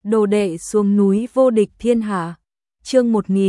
Đồ đệ xuống núi vô địch thiên hạ. Chương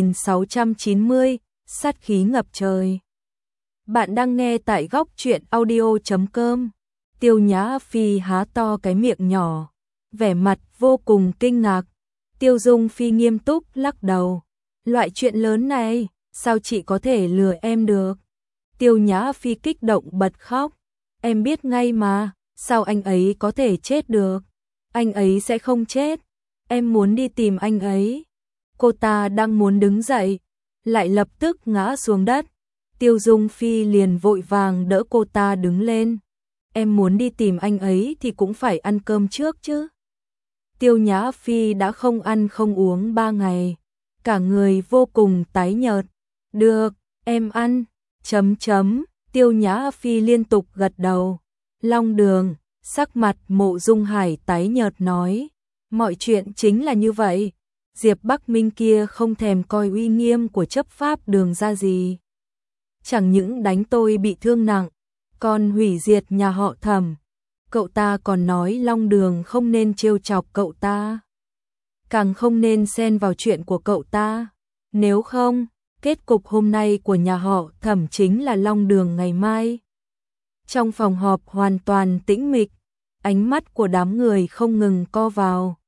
1690, sát khí ngập trời. Bạn đang nghe tại góc truyện audio.com. Tiêu Nhã Phi há to cái miệng nhỏ, vẻ mặt vô cùng kinh ngạc. Tiêu Dung Phi nghiêm túc lắc đầu. Loại chuyện lớn này, sao chị có thể lừa em được? Tiêu Nhã Phi kích động bật khóc. Em biết ngay mà, sao anh ấy có thể chết được? Anh ấy sẽ không chết. Em muốn đi tìm anh ấy. Cô ta đang muốn đứng dậy, lại lập tức ngã xuống đất. Tiêu Dung Phi liền vội vàng đỡ cô ta đứng lên. Em muốn đi tìm anh ấy thì cũng phải ăn cơm trước chứ. Tiêu Nhã Phi đã không ăn không uống 3 ngày, cả người vô cùng tái nhợt. Được, em ăn. Tiêu Nhã Phi liên tục gật đầu. Long Đường, sắc mặt Mộ Dung Hải tái nhợt nói. Mọi chuyện chính là như vậy. Diệp Bắc Minh kia không thèm coi uy nghiêm của chấp pháp đường ra gì. Chẳng những đánh tôi bị thương nặng, còn hủy diệt nhà họ Thẩm. Cậu ta còn nói Long Đường không nên trêu chọc cậu ta, càng không nên xen vào chuyện của cậu ta. Nếu không, kết cục hôm nay của nhà họ Thẩm chính là Long Đường ngày mai. Trong phòng họp hoàn toàn tĩnh mịch, ánh mắt của đám người không ngừng co vào.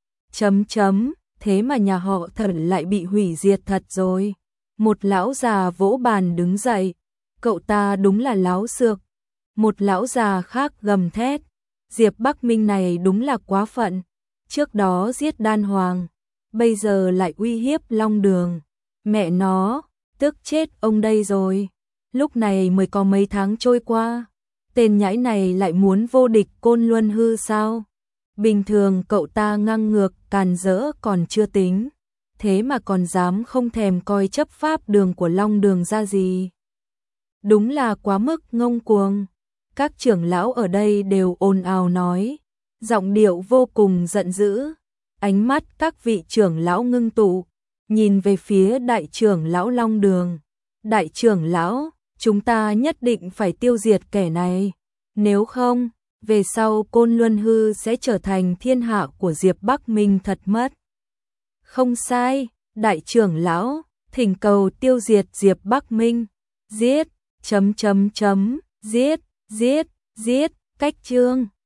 Thế mà nhà họ Thẩm lại bị hủy diệt thật rồi. Một lão già vỗ bàn đứng dậy. Cậu ta đúng là láo xược. Một lão già khác gầm thét. Diệp Bắc Minh này đúng là quá phận. Trước đó giết Đan Hoàng, bây giờ lại uy hiếp Long Đường. Mẹ nó, tức chết ông đây rồi. Lúc này mới có mấy tháng trôi qua, tên nhãi này lại muốn vô địch Côn Luân hư sao? Bình thường cậu ta ngang ngược càn rỡ còn chưa tính, thế mà còn dám không thèm coi chấp pháp đường của Long Đường ra gì. Đúng là quá mức ngông cuồng. Các trưởng lão ở đây đều ồn ào nói, giọng điệu vô cùng giận dữ. Ánh mắt các vị trưởng lão ngưng tụ, nhìn về phía đại trưởng lão Long Đường. Đại trưởng lão, chúng ta nhất định phải tiêu diệt kẻ này, nếu không, về sau Côn Luân hư sẽ trở thành thiên hạ của Diệp Bắc Minh thật mất. Không sai, đại trưởng lão, thỉnh cầu tiêu diệt Diệp Bắc Minh. Giết, giết, cách chương.